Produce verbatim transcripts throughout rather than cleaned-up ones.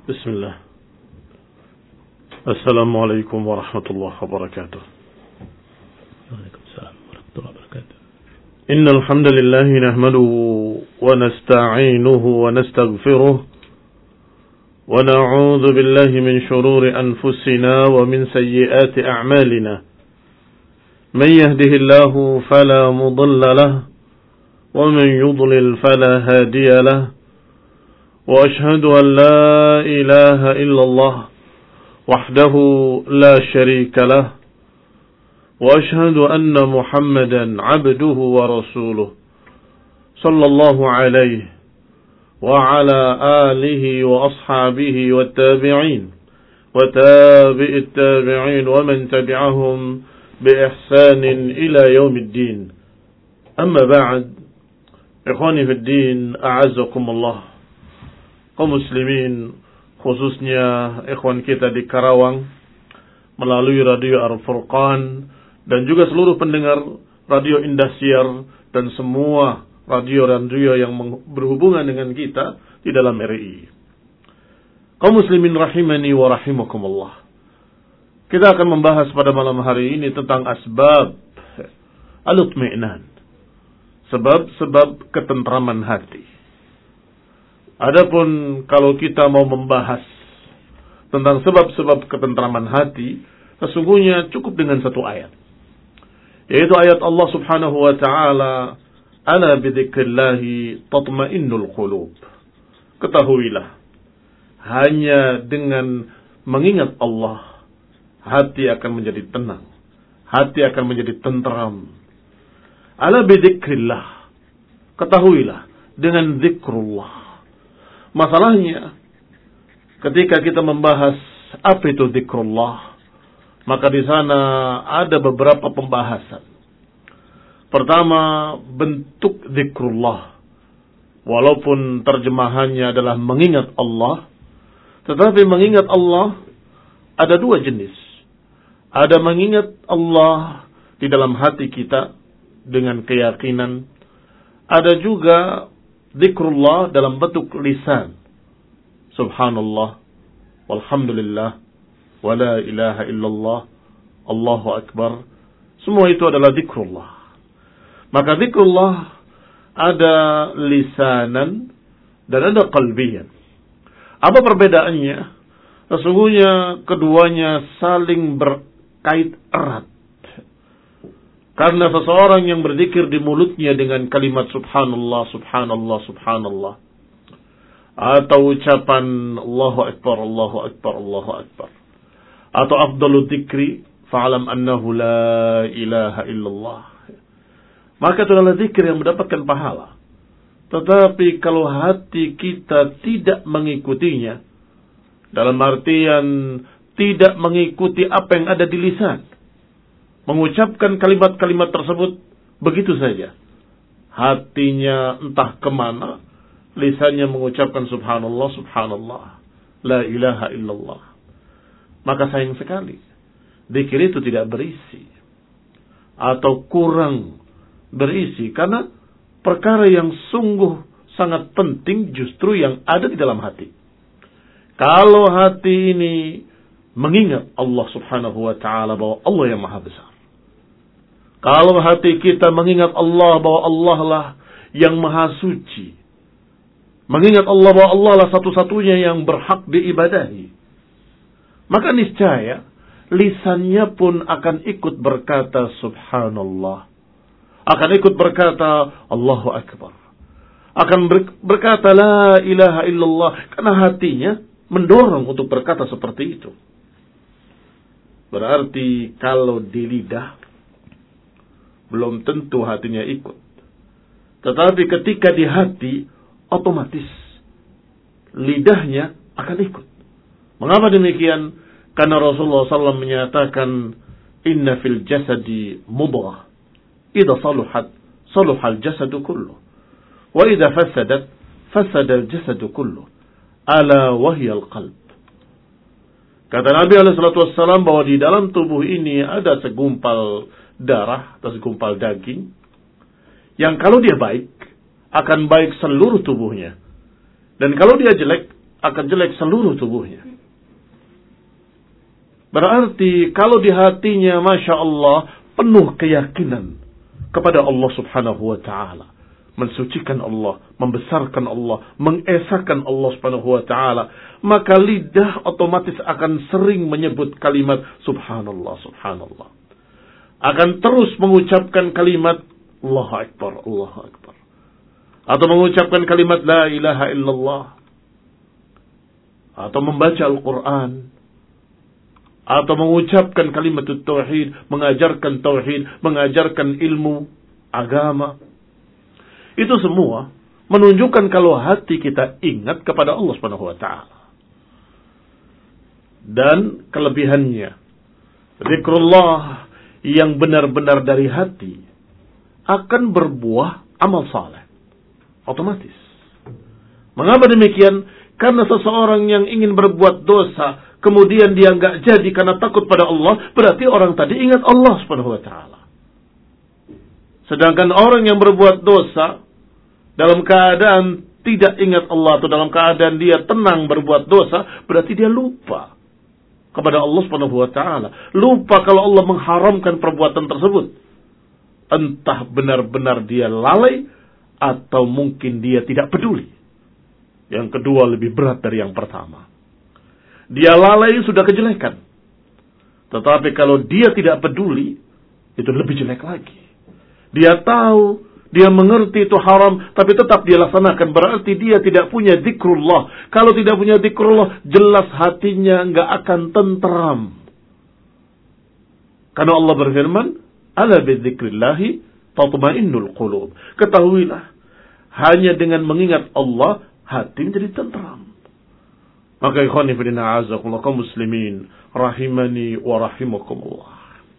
بسم الله. السلام عليكم ورحمة الله وبركاته. وعليكم السلام ورحمة الله وبركاته. إن الحمد لله نحمده ونستعينه ونستغفره ونعوذ بالله من شرور أنفسنا ومن سيئات أعمالنا. من يهده الله فلا مضل له ومن يضلل فلا هادي له. وأشهد أن لا إله إلا الله وحده لا شريك له. وأشهد أن محمدا عبده ورسوله صلى الله عليه وعلى آله وأصحابه والتابعين وتابع التابعين ومن تبعهم بإحسان إلى يوم الدين. أما بعد، إخواني في الدين أعزكم الله. Kaum muslimin, khususnya ikhwan kita di Karawang melalui radio Al-Furqan dan juga seluruh pendengar radio Indosiar dan semua radio-radio yang berhubungan dengan kita di dalam R I. Kaum muslimin rahimani wa rahimakumullah. Kita akan membahas pada malam hari ini tentang asbab al-itmi'nan, sebab-sebab ketentraman hati. Adapun kalau kita mau membahas tentang sebab-sebab ketentraman hati, sesungguhnya cukup dengan satu ayat, yaitu ayat Allah Subhanahu wa taala, "Ala bidzikrillahi tatma'innul qulub." Ketahuilah, hanya dengan mengingat Allah, hati akan menjadi tenang, hati akan menjadi tentram. Ala bidzikrillah, ketahuilah dengan zikrullah. Masalahnya, ketika kita membahas apa itu zikrullah, maka di sana ada beberapa pembahasan. Pertama, bentuk zikrullah. Walaupun terjemahannya adalah mengingat Allah, tetapi mengingat Allah ada dua jenis. Ada mengingat Allah di dalam hati kita dengan keyakinan. Ada juga zikrullah dalam bentuk lisan. Subhanallah, walhamdulillah, wa la ilaha illallah, Allahu akbar. Semua itu adalah zikrullah. Maka zikrullah ada lisanan dan ada qalbiyan. Apa perbedaannya? Sesungguhnya keduanya saling berkait erat. Karena seseorang yang berzikir di mulutnya dengan kalimat subhanallah, subhanallah, subhanallah, atau ucapan Allahu akbar, Allahu akbar, Allahu akbar, atau afdalu dzikri fa'alam annahu la ilaha illallah, maka itu adalah zikir yang mendapatkan pahala. Tetapi kalau hati kita tidak mengikutinya, dalam artian tidak mengikuti apa yang ada di lisan, mengucapkan kalimat-kalimat tersebut begitu saja, hatinya entah kemana, lisannya mengucapkan subhanallah, subhanallah, la ilaha illallah, maka sayang sekali zikir itu tidak berisi atau kurang berisi, karena perkara yang sungguh sangat penting justru yang ada di dalam hati. Kalau hati ini mengingat Allah Subhanahu wa taala bahwa Allah yang maha besar, kalau hati kita mengingat Allah bahwa Allah lah yang maha suci, mengingat Allah bahwa Allah lah satu-satunya yang berhak diibadahi, maka niscaya lisannya pun akan ikut berkata subhanallah, akan ikut berkata Allahu akbar, akan berkata la ilaha illallah, karena hatinya mendorong untuk berkata seperti itu. Berarti kalau di lidah belum tentu hatinya ikut. Tetapi ketika di hati, otomatis lidahnya akan ikut. Mengapa demikian? Karena Rasulullah shallallahu alaihi wasallam menyatakan, inna fil jasadi mudghah, idza saluhat saluhal jasadu kullu, wa idza fasadat fasadal jasadu kullu, ala wahyal qalb. Kata Nabi alaihi salatu wassalam bahwa di dalam tubuh ini ada segumpal darah atau segumpal daging yang kalau dia baik akan baik seluruh tubuhnya, dan kalau dia jelek akan jelek seluruh tubuhnya. Berarti kalau di hatinya Masya Allah penuh keyakinan kepada Allah subhanahu wa ta'ala, mensucikan Allah, membesarkan Allah, mengesahkan Allah subhanahu wa ta'ala, maka lidah otomatis akan sering menyebut kalimat subhanallah, subhanallah. Akan terus mengucapkan kalimat Allahu Akbar, Allahu Akbar. Atau mengucapkan kalimat la ilaha illallah. Atau membaca Al-Quran. Atau mengucapkan kalimat tauhid, mengajarkan tauhid, mengajarkan ilmu agama. Itu semua menunjukkan kalau hati kita ingat kepada Allah Subhanahu wa taala. Dan kelebihannya, zikrullah yang benar-benar dari hati akan berbuah amal saleh otomatis. Mengapa demikian? Karena seseorang yang ingin berbuat dosa kemudian dia enggak jadi karena takut pada Allah, berarti orang tadi ingat Allah Subhanahu wa taala. Sedangkan orang yang berbuat dosa dalam keadaan tidak ingat Allah atau dalam keadaan dia tenang berbuat dosa, berarti dia lupa kepada Allah Subhanahu wa taala. Lupa kalau Allah mengharamkan perbuatan tersebut. Entah benar-benar dia lalai atau mungkin dia tidak peduli. Yang kedua lebih berat dari yang pertama. Dia lalai sudah kejelekan. Tetapi kalau dia tidak peduli, itu lebih jelek lagi. Dia tahu, dia mengerti itu haram, tapi tetap dia laksanakan. Berarti dia tidak punya zikrullah. Kalau tidak punya zikrullah, jelas hatinya enggak akan tentram. Karena Allah berfirman, ala bidzikrillahi tatma'innul qulub. Ketahuilah, hanya dengan mengingat Allah, hati menjadi tentram. Maka ikhwani fillah a'azakumullah kaum muslimin rahimani wa rahimakumullah.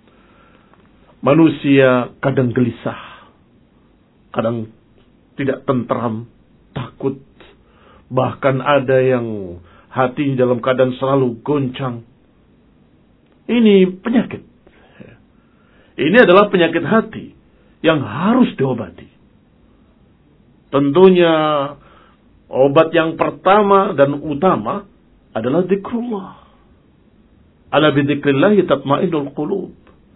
Manusia kadang gelisah, kadang tidak tentram, takut, bahkan ada yang hati dalam keadaan selalu goncang. Ini penyakit. Ini adalah penyakit hati yang harus diobati. Tentunya obat yang pertama dan utama adalah zikrullah. Ala bidzikrillahi tatma'innul qulub.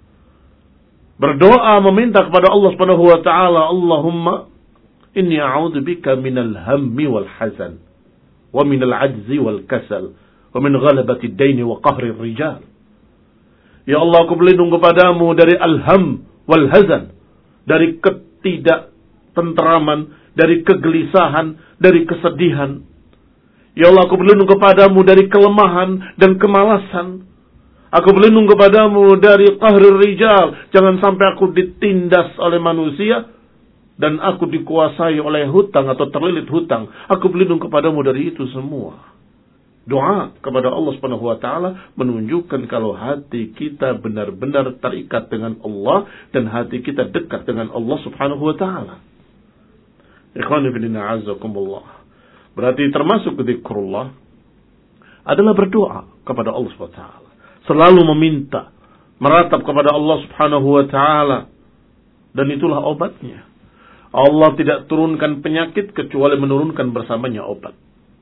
Berdoa meminta kepada Allah Subhanahu wa taala, Allahumma inni a'udzu bika minal hammi wal hazan wa minal 'ajzi wal kasal wa min ghalabati ad-daini wa qahri ar-rijal. Ya Allah, aku berlindung kepadamu dari al-ham wal hazan, dari ketidaktentraman, dari kegelisahan, dari kesedihan. Ya Allah, aku berlindung kepadamu dari kelemahan dan kemalasan. Aku berlindung kepadamu dari qahrir rijal. Jangan sampai aku ditindas oleh manusia dan aku dikuasai oleh hutang atau terlilit hutang. Aku berlindung kepadamu dari itu semua. Doa kepada Allah Subhanahu wa taala menunjukkan kalau hati kita benar-benar terikat dengan Allah dan hati kita dekat dengan Allah Subhanahu wa taala. Ikhwani fillah a'azakumullah. Berarti termasuk zikrullah adalah berdoa kepada Allah Subhanahu wa taala. Selalu meminta, meratap kepada Allah Subhanahu wa taala, dan itulah obatnya. Allah tidak turunkan penyakit kecuali menurunkan bersamanya obat.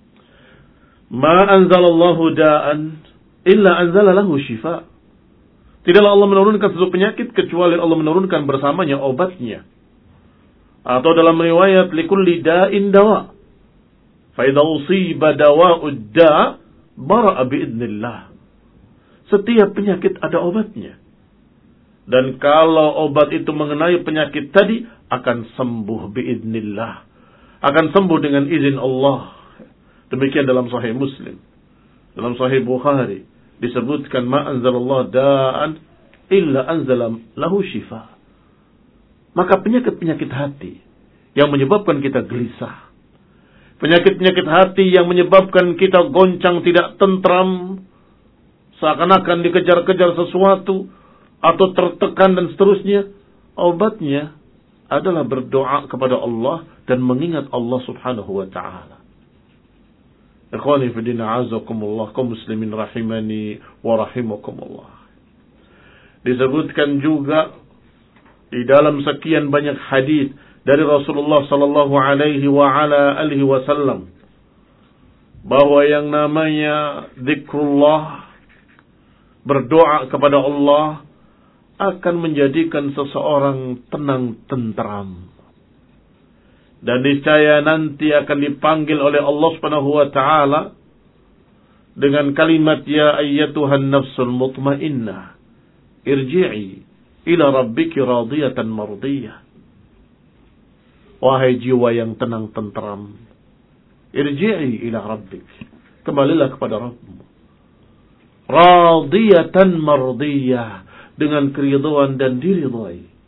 Ma anzalallahu da'an illa anzala lahu shifa. Tidaklah Allah menurunkan sesuatu penyakit kecuali Allah menurunkan bersamanya obatnya. Atau dalam riwayat likulli da'in dawa. Fa idza usiba dawa'ud da' bara'a biidznillah. Setiap penyakit ada obatnya. Dan kalau obat itu mengenai penyakit tadi akan sembuh biidznillah. Akan sembuh dengan izin Allah. Demikian dalam Sahih Muslim, dalam Sahih Bukhari disebutkan ma anzalallahu da'an illa anzala lahu shifa. Maka penyakit-penyakit hati yang menyebabkan kita gelisah, penyakit-penyakit hati yang menyebabkan kita goncang tidak tentram, seakan-akan dikejar-kejar sesuatu atau tertekan dan seterusnya, obatnya adalah berdoa kepada Allah dan mengingat Allah Subhanahu wa taala. Ikhwani fi din a'azakumullah kaum muslimin rahimani wa rahimakumullah. Disebutkan juga di dalam sekian banyak hadis dari Rasulullah sallallahu alaihi wa ala alihi wasallam bahwa yang namanya zikrullah, berdoa kepada Allah, akan menjadikan seseorang tenang tentram. Dan niscaya nanti akan dipanggil oleh Allah Subhanahu wa taala dengan kalimat ya ayyatuhan nafsul mutmainnah irji'i ila rabbiki radiyatan mardiyah. Wahai jiwa yang tenang tentram, irji'i ila rabbik, kembalilah kepada Rabbmu, radiyatan mardiyah, dengan keridhaan dan diridhai.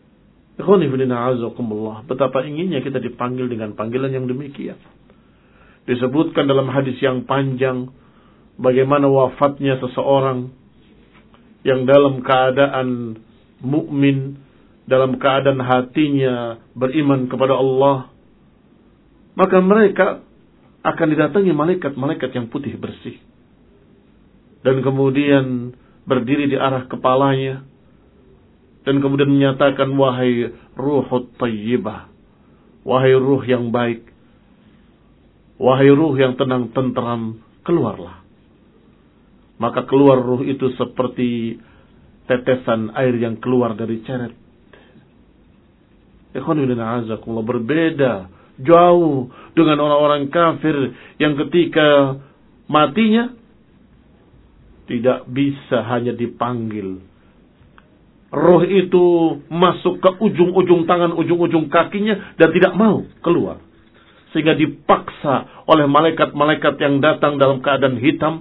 Betapa inginnya kita dipanggil dengan panggilan yang demikian. Disebutkan dalam hadis yang panjang bagaimana wafatnya seseorang yang dalam keadaan mukmin, dalam keadaan hatinya beriman kepada Allah. Maka mereka akan didatangi malaikat-malaikat yang putih bersih. Dan kemudian berdiri di arah kepalanya. Dan kemudian menyatakan, wahai ruhut tayyibah, wahai ruh yang baik, wahai ruh yang tenang tentram, keluarlah. Maka keluar ruh itu seperti tetesan air yang keluar dari ceret. Ikhwan fillah azakumullah, berbeda jauh dengan orang-orang kafir yang ketika matinya tidak bisa hanya dipanggil. Roh itu masuk ke ujung-ujung tangan, ujung-ujung kakinya dan tidak mau keluar. Sehingga dipaksa oleh malaikat-malaikat yang datang dalam keadaan hitam,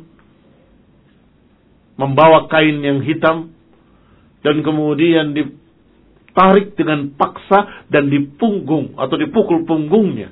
membawa kain yang hitam, dan kemudian ditarik dengan paksa dan dipunggung atau dipukul punggungnya.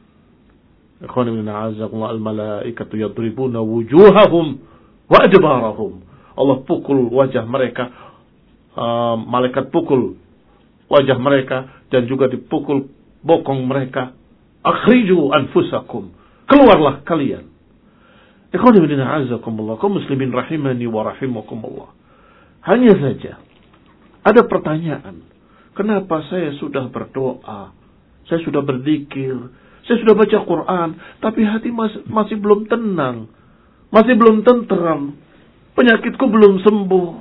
Al-malaikatu yadribuna wujuhahum wa adbarahum. Allah pukul wajah mereka. Uh, malaikat pukul wajah mereka dan juga dipukul bokong mereka. Akhriju anfusakum, keluarlah kalian. Ikhwan fillah a'azakumullah, kaum muslimin rahimani wa rahimakumullah. Hanya saja ada pertanyaan, kenapa saya sudah berdoa, saya sudah berzikir, saya sudah baca Quran, tapi hati masih, masih belum tenang, masih belum tenteram, penyakitku belum sembuh.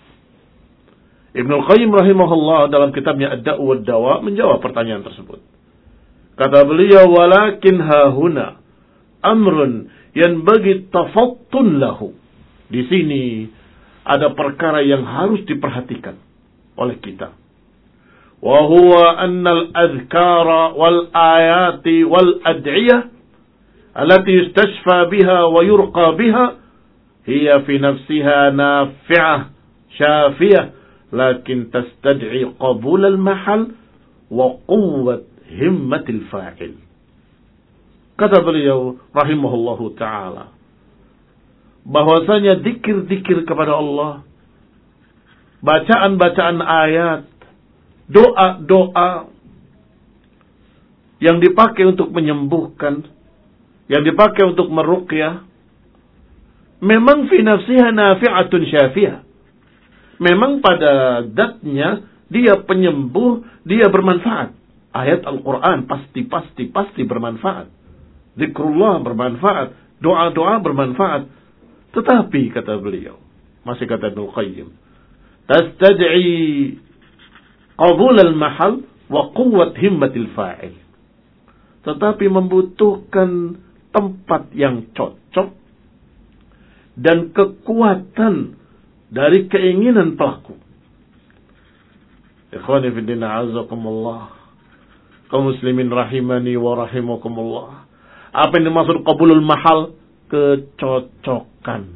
Ibnu Qayyim rahimahullah dalam kitabnya Ad-Da'u wad-Dawa menjawab pertanyaan tersebut. Kata beliau, walakin hahuna amrun yanbaghi tafattun lahu. Di sini ada perkara yang harus diperhatikan oleh kita. Wa huwa anna al-adhkara wal ayati wal ad'iyah allati yustashfa biha wa yurqa biha hiya fi nafsiha nafi'ah syafiyah, lakin tastad'i qabul al-mahal wa quwwat himmatil fa'il. Kata beliau rahimahullahu ta'ala, bahwasanya zikir-zikir kepada Allah, bacaan-bacaan ayat, doa-doa yang dipakai untuk menyembuhkan, yang dipakai untuk meruqyah, memang fi nafsiha nafi'atun syafiyah. Memang pada zatnya dia penyembuh, dia bermanfaat. Ayat Al-Quran pasti, pasti, pasti bermanfaat. Zikrullah bermanfaat. Doa-doa bermanfaat. Tetapi, kata beliau, masih kata Ibnu Qayyim, tastad'i qabul al-mahal wa quwwat himmatil fa'il. Tetapi membutuhkan tempat yang cocok dan kekuatan dari keinginan pelaku. Ikhwani fi din a'azakumullah, kaum muslimin rahimani wa rahimakumullah. Apa yang dimaksud qabulul mahal? Kecocokan.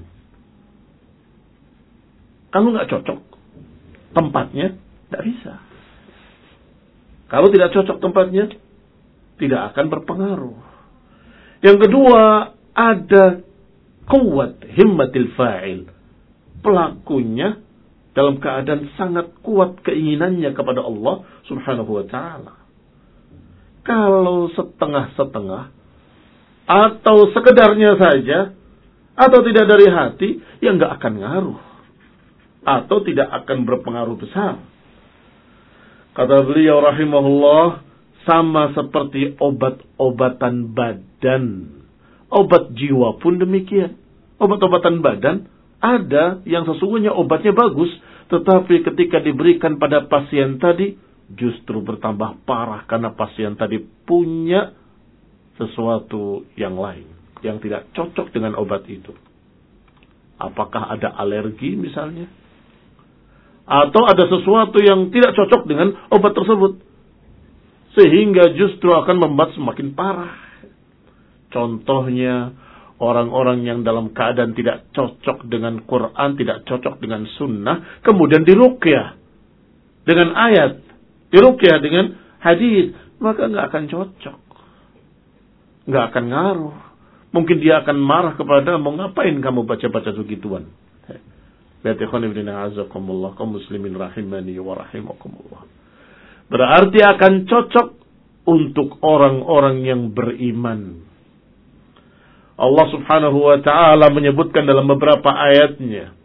Kalau nggak cocok tempatnya, tidak bisa. Kalau tidak cocok tempatnya, tidak akan berpengaruh. Yang kedua, ada kuwat himmatil fa'il. Pelakunya dalam keadaan sangat kuat keinginannya kepada Allah subhanahu wa ta'ala. Kalau setengah-setengah, atau sekedarnya saja, atau tidak dari hati, ya nggak akan ngaruh. Atau tidak akan berpengaruh besar. Kata beliau rahimahullah, sama seperti obat-obatan badan. Obat jiwa pun demikian. Obat-obatan badan ada yang sesungguhnya obatnya bagus, tetapi ketika diberikan pada pasien tadi justru bertambah parah karena pasien tadi punya sesuatu yang lain yang tidak cocok dengan obat itu. Apakah ada alergi misalnya? Atau ada sesuatu yang tidak cocok dengan obat tersebut, sehingga justru akan membuat semakin parah. Contohnya, orang-orang yang dalam keadaan tidak cocok dengan Quran, tidak cocok dengan sunnah, kemudian diruqyah dengan ayat, diruqyah dengan hadis, maka nggak akan cocok, nggak akan ngaruh. Mungkin dia akan marah kepada, mau ngapain kamu baca-baca begituan? Lihat ikhwan ibn a'azakumullah, kaum muslimin rahimani wa rahimakumullah. Berarti akan cocok untuk orang-orang yang beriman. Allah subhanahu wa ta'ala menyebutkan dalam beberapa ayatnya,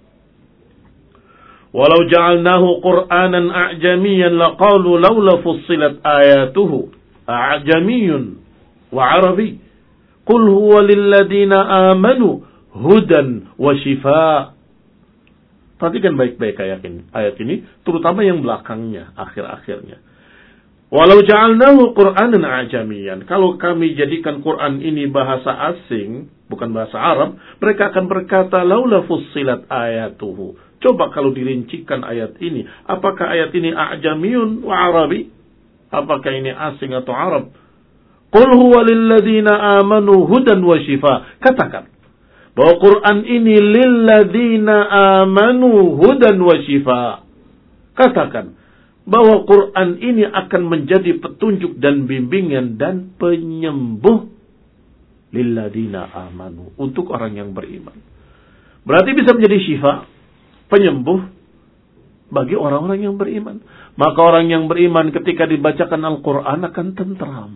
walau ja'alnahu qur'anan a'jamiyan laqalu lawla fussilat ayatuhu a'jamiyun wa arabi qul huwa lilladina amanu hudan wa shifaa. Perhatikan baik-baik ayat ini, ayat ini terutama yang belakangnya, akhir-akhirnya. Walau ja'alnahu Qur'anan a'jamiyan. Kalau kami jadikan Quran ini bahasa asing, bukan bahasa Arab, mereka akan berkata, laula fussilat ayatuhu. Coba kalau dirincikan ayat ini, apakah ayat ini a'jamiyun wa arabi? Apakah ini asing atau Arab? Qul huwa lilladina amanu hudan wa shifa. Katakan bahwa Quran ini lilladina amanu hudan wa shifa. Katakan bahwa Quran ini akan menjadi petunjuk dan bimbingan dan penyembuh lilladina amanu, untuk orang yang beriman. Berarti bisa menjadi syifa, penyembuh bagi orang-orang yang beriman. Maka orang yang beriman ketika dibacakan Al-Quran akan tentram.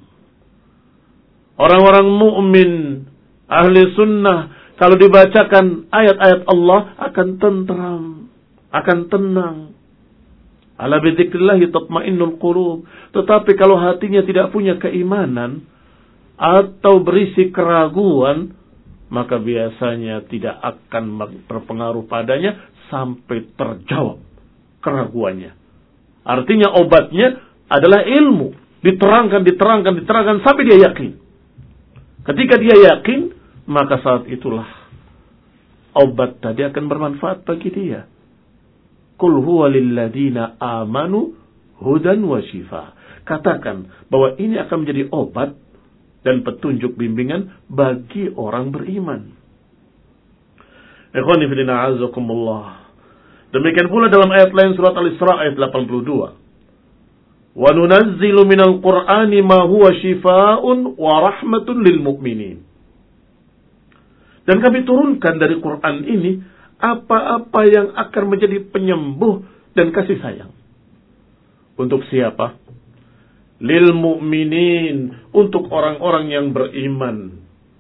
Orang-orang mukmin, ahli sunnah, kalau dibacakan ayat-ayat Allah akan tentram, akan tenang. Ala bidzikrillahi tatmainnul qulub. Tetapi kalau hatinya tidak punya keimanan atau berisi keraguan, maka biasanya tidak akan berpengaruh padanya sampai terjawab keraguannya. Artinya obatnya adalah ilmu. Diterangkan, diterangkan, diterangkan sampai dia yakin. Ketika dia yakin, maka saat itulah obat tadi akan bermanfaat bagi dia. Qul huwa lilladina amanu hudan wa shifa. Katakan bahwa ini akan menjadi obat dan petunjuk bimbingan bagi orang beriman. Ikhwani fillah a'azakumullah. Demikian pula dalam ayat lain surat Al-Isra ayat delapan puluh dua. Wa nunazzilu minal Qur'ani ma huwa shifaa'un wa rahmatun lil mu'minin. Dan kami turunkan dari Quran ini apa-apa yang akan menjadi penyembuh dan kasih sayang. Untuk siapa? Lil mu'minin, untuk orang-orang yang beriman.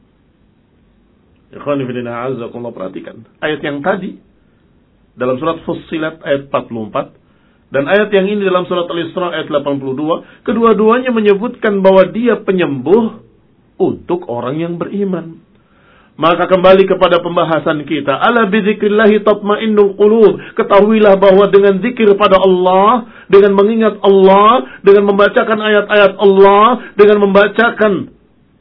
Ikhwani fillah a'azakumullah, perhatikan ayat yang tadi dalam surat Fussilat ayat empat puluh empat dan ayat yang ini dalam surat Al-Isra ayat delapan puluh dua, kedua-duanya menyebutkan bahwa dia penyembuh untuk orang yang beriman. Maka kembali kepada pembahasan kita, ala bidzikrillahi tatmainnul qulub. Ketahuilah bahwa dengan zikir pada Allah, dengan mengingat Allah, dengan membacakan ayat-ayat Allah, dengan membacakan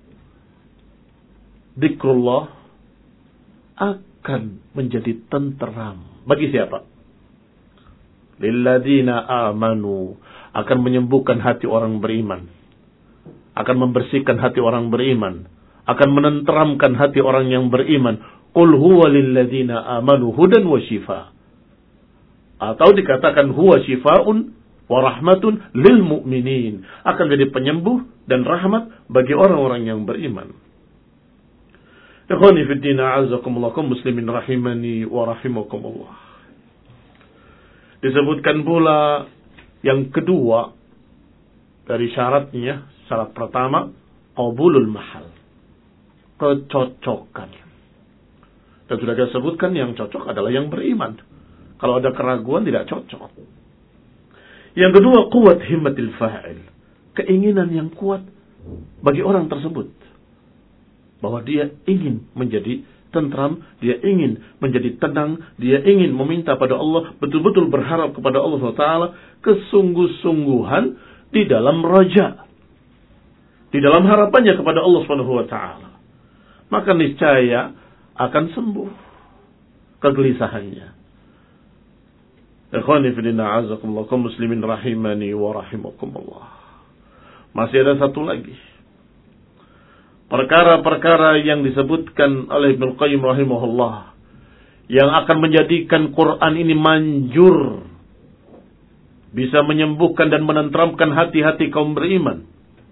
zikrullah, akan menjadi tenteram. Bagi siapa? Lilladzina amanu, akan menyembuhkan hati orang beriman, akan membersihkan hati orang beriman, akan menenteramkan hati orang yang beriman. Qul huwa lilladzina amanu hudan wa shifa. Atau dikatakan huwa shifaun wa rahmatun lil mu'minin, akan jadi penyembuh dan rahmat bagi orang-orang yang beriman. Ikhwani fid din, a'azakumullah, kaum muslimin rahimani wa rahimakumullah. Disebutkan pula yang kedua dari syaratnya, syarat pertama qabulul mahal, kecocokan. Dan sudah kita sebutkan yang cocok adalah yang beriman. Kalau ada keraguan tidak cocok. Yang kedua, quwwat himmatil fa'il, keinginan yang kuat bagi orang tersebut. bahwa dia ingin menjadi tentram, dia ingin menjadi tenang, dia ingin meminta pada Allah, betul-betul berharap kepada Allah subhanahu wa taala, kesungguh-sungguhan di dalam raja, di dalam harapannya kepada Allah subhanahu wa taala. Maka niscaya akan sembuh kegelisahannya. Ikhwani fillah, azakumullah, kaum muslimin rahimani wa rahimakumullah. Masih ada satu lagi perkara-perkara yang disebutkan oleh Ibnu Qayyim rahimahullah yang akan menjadikan Quran ini manjur, bisa menyembuhkan dan menenteramkan hati-hati kaum beriman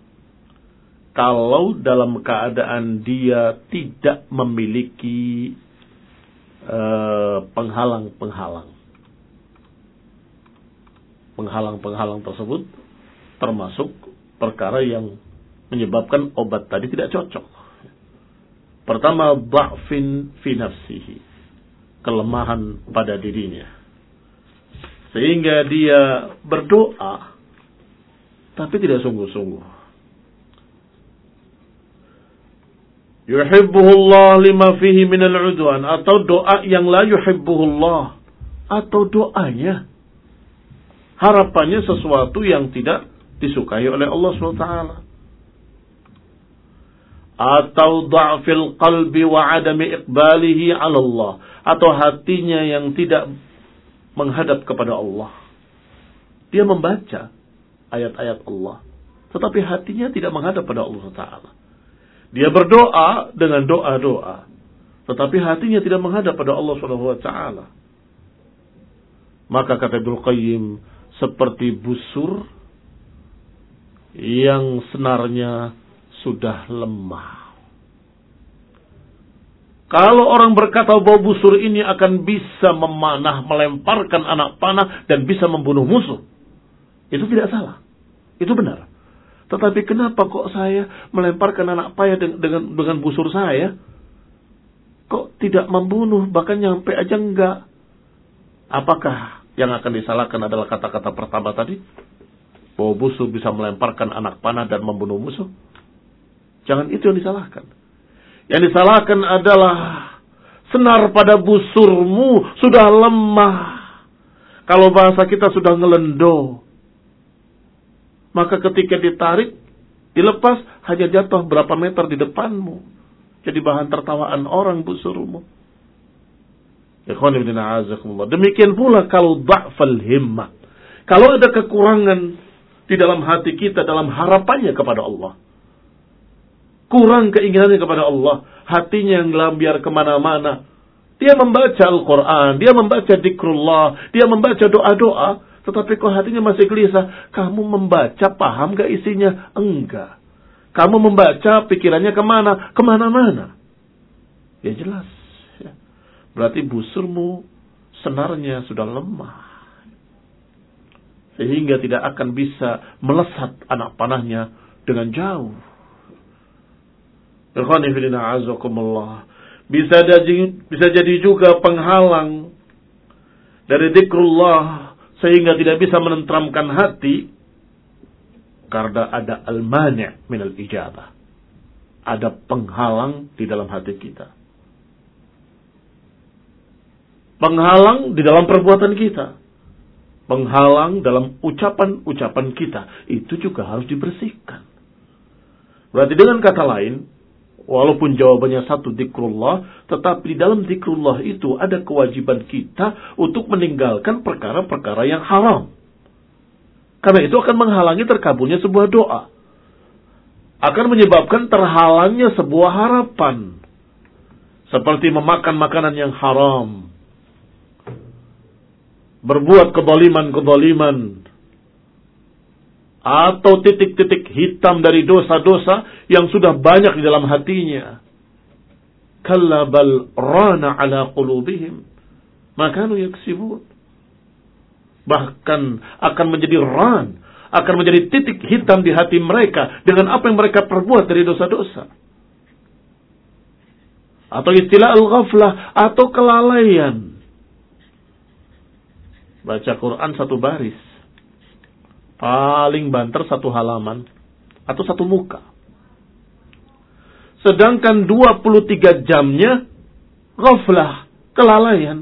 kalau dalam keadaan dia tidak memiliki uh, penghalang-penghalang. Penghalang-penghalang tersebut termasuk perkara yang menyebabkan obat tadi tidak cocok. Pertama, dha'fin fi nafsihi, kelemahan pada dirinya, sehingga dia berdoa tapi tidak sungguh-sungguh. Yuhibbuhullah lima fihi minal udwan, atau doa yang la yuhibbuhullah, atau doanya harapannya sesuatu yang tidak disukai oleh Allah subhanahu wa taala. Atau dha'fil qalbi wa adami iqbalihi 'ala Allah, atau hatinya yang tidak menghadap kepada Allah. Dia membaca ayat-ayat Allah, tetapi hatinya tidak menghadap pada Allah taala. Dia berdoa dengan doa-doa, tetapi hatinya tidak menghadap pada Allah subhanahu wa taala. Maka kata Ibnu Qayyim, seperti busur yang senarnya sudah lemah. Kalau orang berkata bahwa busur ini akan bisa memanah, melemparkan anak panah dan bisa membunuh musuh, itu tidak salah, itu benar. Tetapi kenapa kok saya melemparkan anak panah dengan dengan busur saya, kok tidak membunuh, bahkan nyampe aja enggak? Apakah yang akan disalahkan adalah kata-kata pertama tadi, bahwa busur bisa melemparkan anak panah dan membunuh musuh? Jangan itu yang disalahkan. Yang disalahkan adalah senar pada busurmu sudah lemah. Kalau bahasa kita sudah ngelendo. Maka ketika ditarik, dilepas, hanya jatuh berapa meter di depanmu. Jadi bahan tertawaan orang busurmu. Demikian pula kalau dha'fal himmah. Kalau ada kekurangan di dalam hati kita, dalam harapannya kepada Allah, kurang keinginannya kepada Allah, hatinya yang gelambiar kemana-mana. Dia membaca Al-Quran, dia membaca zikrullah, dia membaca doa-doa, tetapi kok hatinya masih gelisah. Kamu membaca, paham gak isinya? Enggak. Kamu membaca, pikirannya kemana? Kemana-mana. Ya jelas. Ya. Berarti busurmu, senarnya sudah lemah. Sehingga tidak akan bisa melesat anak panahnya dengan jauh. Bisa jadi, bisa jadi juga penghalang dari zikrullah sehingga tidak bisa menenteramkan hati karena ada al-mani' minal ijabah. Ada penghalang di dalam hati kita. Penghalang di dalam perbuatan kita. Penghalang dalam ucapan-ucapan kita. Itu juga harus dibersihkan. Berarti dengan kata lain, walaupun jawabannya satu zikrullah, tetapi di dalam zikrullah itu ada kewajiban kita untuk meninggalkan perkara-perkara yang haram. Karena itu akan menghalangi terkabulnya sebuah doa. Akan menyebabkan terhalangnya sebuah harapan. Seperti memakan makanan yang haram. Berbuat kedoliman-kedoliman. Atau titik-titik hitam dari dosa-dosa yang sudah banyak di dalam hatinya. Kalla bal rana ala qulubihim ma kanu yaksibun. Bahkan akan menjadi ran, akan menjadi titik hitam di hati mereka dengan apa yang mereka perbuat dari dosa-dosa. Atau istilah al-ghaflah, atau kelalaian. Baca Quran satu baris, paling banter satu halaman atau satu muka. sedangkan dua puluh tiga jamnya ghaflah, kelalaian.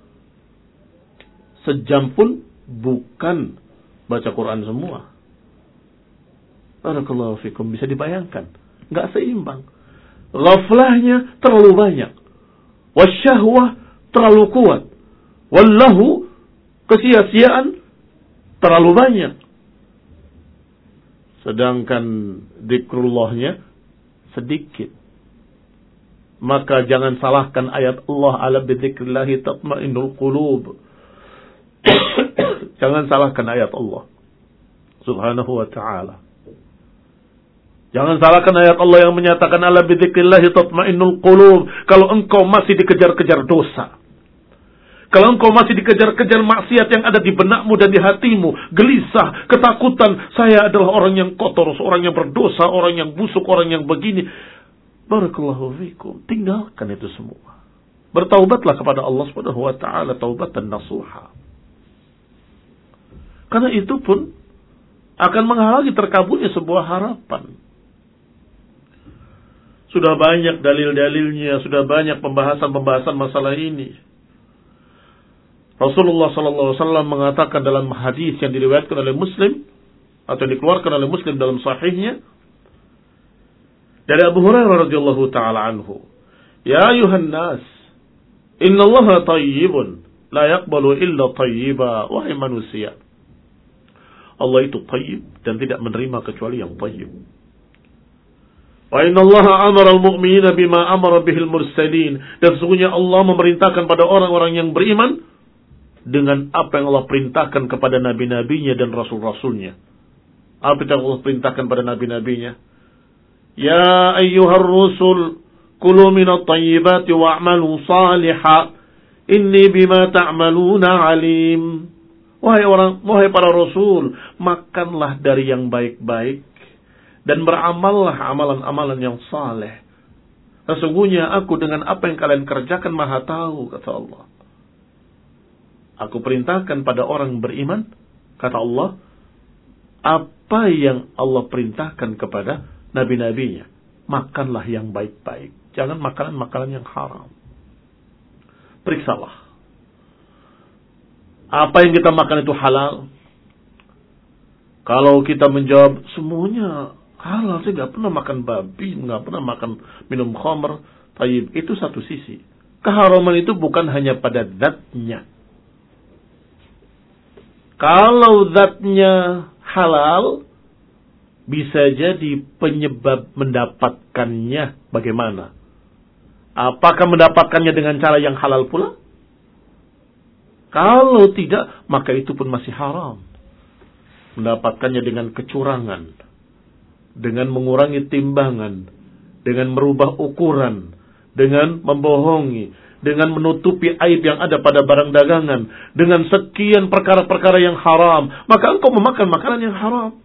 Sejam pun bukan baca Quran semua. Barakallahu fikum, bisa dibayangkan, enggak seimbang. Ghaflahnya terlalu banyak, wasyahwah terlalu kuat, wallahu, kesia-siaan terlalu banyak. Sedangkan zikrullahnya sedikit. Maka jangan salahkan ayat Allah, ala bidzikrillahi tatma'innul qulub. Jangan salahkan ayat Allah Subhanahu wa ta'ala. Jangan salahkan ayat Allah yang menyatakan ala bidzikrillahi tatma'innul qulub. Kalau engkau masih dikejar-kejar dosa, kalau engkau masih dikejar-kejar maksiat yang ada di benakmu dan di hatimu, gelisah, ketakutan, saya adalah orang yang kotor, orang yang berdosa, orang yang busuk, orang yang begini. Barakallahu fikum. Tinggalkan itu semua. Bertaubatlah kepada Allah Subhanahu wa ta'ala taubatan nasuha. Karena itu pun akan menghalangi terkabulnya sebuah harapan. Sudah banyak dalil-dalilnya, sudah banyak pembahasan-pembahasan masalah ini. Rasulullah sallallahu alaihi wasallam mengatakan dalam hadis yang diriwayatkan oleh Muslim atau dikeluarkan oleh Muslim dalam sahihnya dari Abu Hurairah radhiyallahu taala anhu, "Ya ayuhan nas, innallaha thayyibun la yaqbalu illa thayyiba." Wahai manusia, Allah itu thayyib dan tidak menerima kecuali yang thayyib. Wa innallaha amara al-mu'minina bima amara bihil mursalin. Dan sesungguhnya Allah memerintahkan pada orang-orang yang beriman dengan apa yang Allah perintahkan kepada nabi-nabinya dan rasul-rasulnya. Apa yang Allah perintahkan pada nabi-nabinya? Ya ayyuhar rusul, kulu minat tayyibati wa'malu saliha, inni bima ta'maluna alim. Wahai orang, wahai para rasul, makanlah dari yang baik-baik dan beramallah amalan-amalan yang saleh. Sesungguhnya aku dengan apa yang kalian kerjakan maha tahu, kata Allah. Aku perintahkan pada orang beriman, kata Allah, apa yang Allah perintahkan kepada nabi-nabinya. Makanlah yang baik-baik. Jangan makanan-makanan yang haram. Periksalah. Apa yang kita makan itu halal? Kalau kita menjawab semuanya halal, saya nggak pernah makan babi, nggak pernah makan minum khamr, tayyib, itu satu sisi. Keharaman itu bukan hanya pada zatnya. Kalau zatnya halal, bisa jadi penyebab mendapatkannya bagaimana? Apakah mendapatkannya dengan cara yang halal pula? Kalau tidak, maka itu pun masih haram. Mendapatkannya dengan kecurangan, dengan mengurangi timbangan, dengan merubah ukuran, dengan membohongi, dengan menutupi aib yang ada pada barang dagangan, dengan sekian perkara-perkara yang haram, maka engkau memakan makanan yang haram.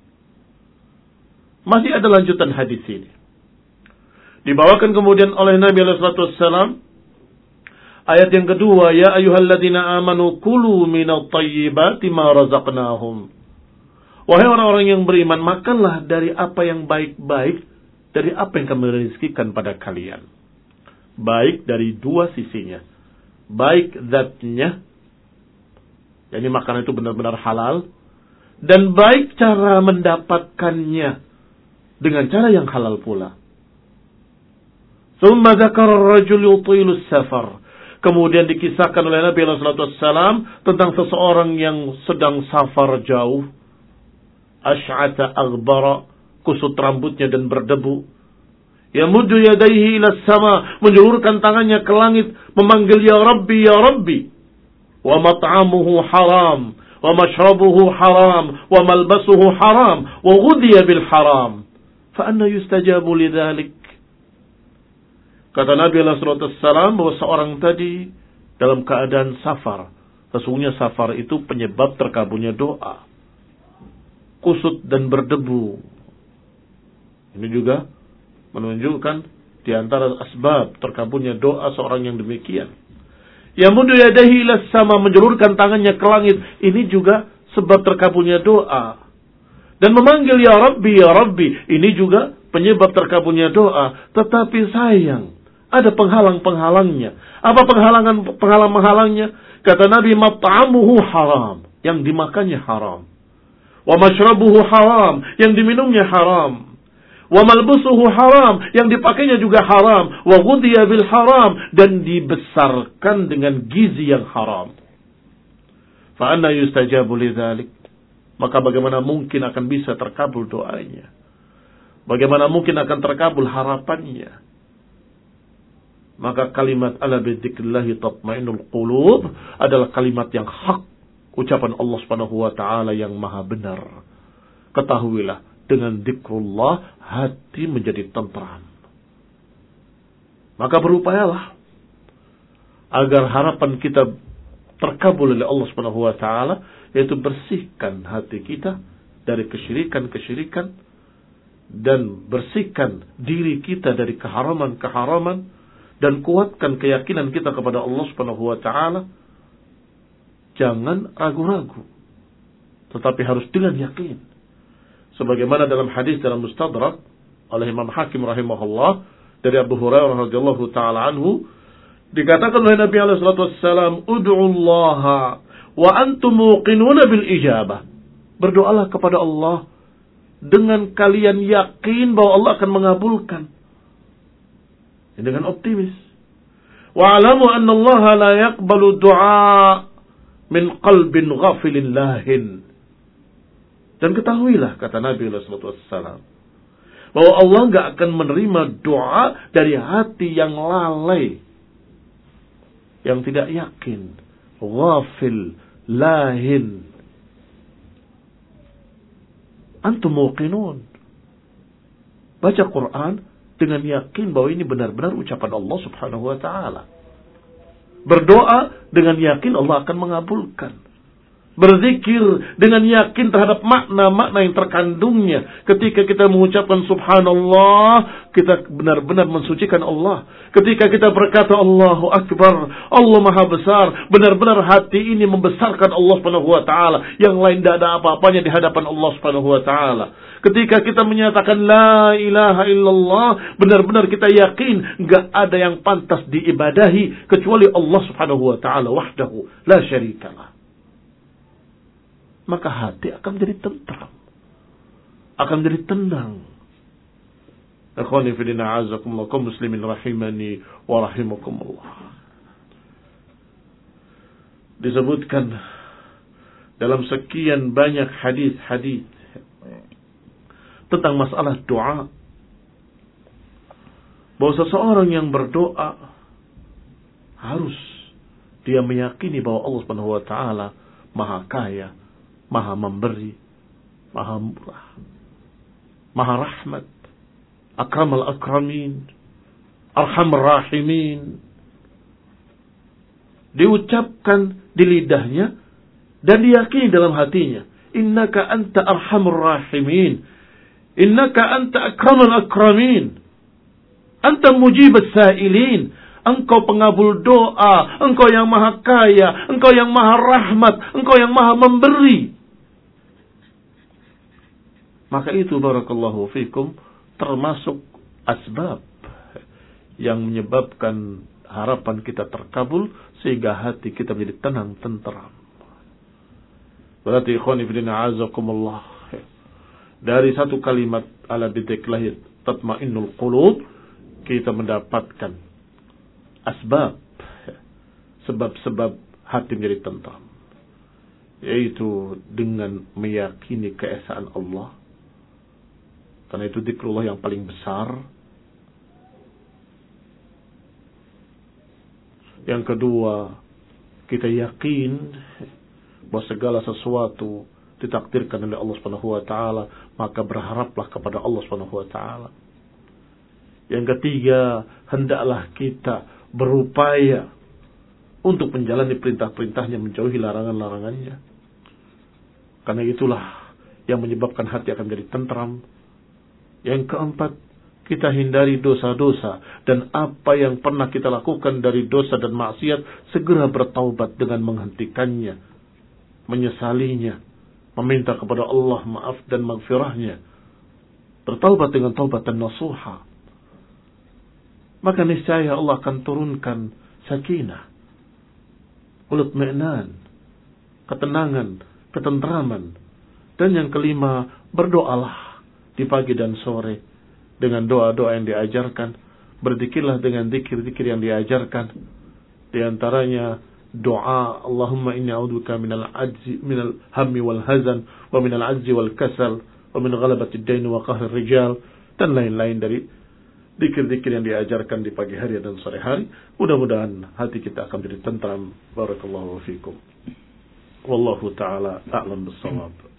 Masih ada lanjutan hadis ini. Dibawakan kemudian oleh Nabi alaihi salatu wassalam ayat yang kedua, ya ayyuhalladzina amanu kulu minat tayyibati ma razaqnahum. Wahai orang-orang yang beriman, makanlah dari apa yang baik-baik, dari apa yang kami rizkikan pada kalian. Baik dari dua sisinya. Baik zatnya, jadi makanan itu benar-benar halal, dan baik cara mendapatkannya, dengan cara yang halal pula. Tsumma dzakara ar-rajul yutilu as-safar. Kemudian dikisahkan oleh Nabi sallallahu alaihi wasallam tentang seseorang yang sedang safar jauh. Ash'ata aghbara, kusut rambutnya dan berdebu. Yamuddu yadayhi ila sama, menjulurkan tangannya ke langit, memanggil ya Rabbi, ya Rabbi. Wa mat'amuhu haram, wa mashrabuhu haram, wa malbasuhu haram, wa ghudhiya bil haram. Fa anna yustajabu lidzalik? Kata Nabi alaihi salatu wassalam bahwa seorang tadi dalam keadaan safar. Sesungguhnya safar itu penyebab terkabulnya doa. Kusut dan berdebu. Ini juga menunjukkan di antara asbab terkabulnya doa seorang yang demikian. Yamudu yadahi ilas sama, menjulurkan tangannya ke langit. Ini juga sebab terkabulnya doa. Dan memanggil ya Rabbi, ya Rabbi. Ini juga penyebab terkabulnya doa. Tetapi sayang, ada penghalang-penghalangnya. Apa penghalangan penghalang-penghalangnya? Kata Nabi, mat'amuhu haram. Yang dimakannya haram. Wa mashrabuhu haram. Yang diminumnya haram. Wa malbusuhu haram. Yang dipakainya juga haram. Wa ghudhiya bil haram. Dan dibesarkan dengan gizi yang haram. Fa anna yustajabu lidzalik. Maka bagaimana mungkin akan bisa terkabul doanya? Bagaimana mungkin akan terkabul harapannya? Maka kalimat ala bidzikrillahi tatmainnul qulub adalah kalimat yang hak, ucapan Allah Subhanahu wa taala yang maha benar. Ketahuilah, dengan zikrullah hati menjadi tentram. Maka berupayalah agar harapan kita terkabul oleh Allah Subhanahu wa taala, yaitu bersihkan hati kita dari kesyirikan-kesyirikan dan bersihkan diri kita dari keharaman-keharaman dan kuatkan keyakinan kita kepada Allah Subhanahu wa taala. Jangan ragu-ragu, tetapi harus dengan yakin. Sebagaimana dalam hadis dalam Mustadrak oleh Imam Hakim rahimahullah dari Abu Hurairah radhiyallahu taala anhu, dikatakan oleh Nabi alaihi salatu wassalam, "Ud'ullaha wa antum muqinuna bil ijabah." Berdoalah kepada Allah dengan kalian yakin bahwa Allah akan mengabulkan. Dengan optimis. Wa alamu anna Allah la yaqbalu du'a min qalbin ghafilin lahin. Dan ketahuilah, kata Nabi sallallahu alaihi wasallam, bahwa Allah enggak akan menerima doa dari hati yang lalai, yang tidak yakin, ghafil, lahin. Antum muqinun. Baca Quran dengan yakin bahwa ini benar-benar ucapan Allah Subhanahu wa taala. Berdoa dengan yakin Allah akan mengabulkan. Berzikir dengan yakin terhadap makna-makna yang terkandungnya. Ketika kita mengucapkan subhanallah, kita benar-benar mensucikan Allah. Ketika kita berkata Allahu Akbar, Allah Maha Besar, benar-benar hati ini membesarkan Allah Subhanahu wa taala. Yang lain tidak ada apa-apanya di hadapan Allah Subhanahu wa taala. Ketika kita menyatakan la ilaha illallah, benar-benar kita yakin enggak ada yang pantas diibadahi kecuali Allah Subhanahu wa taala wahdahu la syarikalah. Maka hati akan menjadi tentram, akan menjadi tenang. Akhwani fi din, a'azakumullah, kaum muslimin rahimani wa rahimakumullah. Disebutkan dalam sekian banyak hadis-hadis tentang masalah doa, bahwa seseorang yang berdoa harus dia meyakini bahwa Allah Subhanahu wa taala Maha Kaya, Maha memberi, Maha murah, Maha rahmat, Akramal akramin, Arhamar rahimin. Diucapkan di lidahnya dan diyakini dalam hatinya, innaka anta arhamur rahimin, innaka anta akramal akramin, anta mujibas sa'ilin. Engkau pengabul doa, engkau yang maha kaya, engkau yang maha rahmat, engkau yang maha memberi. Maka itu barakallahu fikum termasuk asbab yang menyebabkan harapan kita terkabul sehingga hati kita menjadi tenang, tenteram. Berarti ikhwani fillah a'azakumullah, dari satu kalimat ala bidzikrillah tatmainnul qulub kita mendapatkan asbab, sebab-sebab hati menjadi tenteram, yaitu dengan meyakini keesaan Allah. Karena itu zikrullah yang paling besar. Yang kedua, kita yakin bahwa segala sesuatu ditakdirkan oleh Allah Subhanahu wa taala, maka berharaplah kepada Allah Subhanahu wa taala. Yang ketiga, hendaklah kita berupaya untuk menjalani perintah-perintahnya, menjauhi larangan-larangannya. Karena itulah yang menyebabkan hati akan menjadi tentram. Yang keempat, kita hindari dosa-dosa, dan apa yang pernah kita lakukan dari dosa dan maksiat segera bertaubat dengan menghentikannya, menyesalinya, meminta kepada Allah maaf dan maghfirahnya, bertaubat dengan taubatan nasuha, maka niscaya Allah akan turunkan sakinah, ulutmi'nan, ketenangan, ketentraman. Dan yang kelima, berdoalah di pagi dan sore dengan doa-doa yang diajarkan. Berzikirlah dengan zikir-zikir yang diajarkan. Di antaranya doa Allahumma inni a'udzubika minal ajzi minal hammi wal hazan wa minal ajzi wal kasal wa min ghalabati ad-dain wa qahri rijal, dan lain-lain dari zikir-zikir yang diajarkan di pagi hari dan sore hari. Mudah-mudahan hati kita akan menjadi tentram. Barakallahu fikum. Wallahu taala a'lam bis-shawab.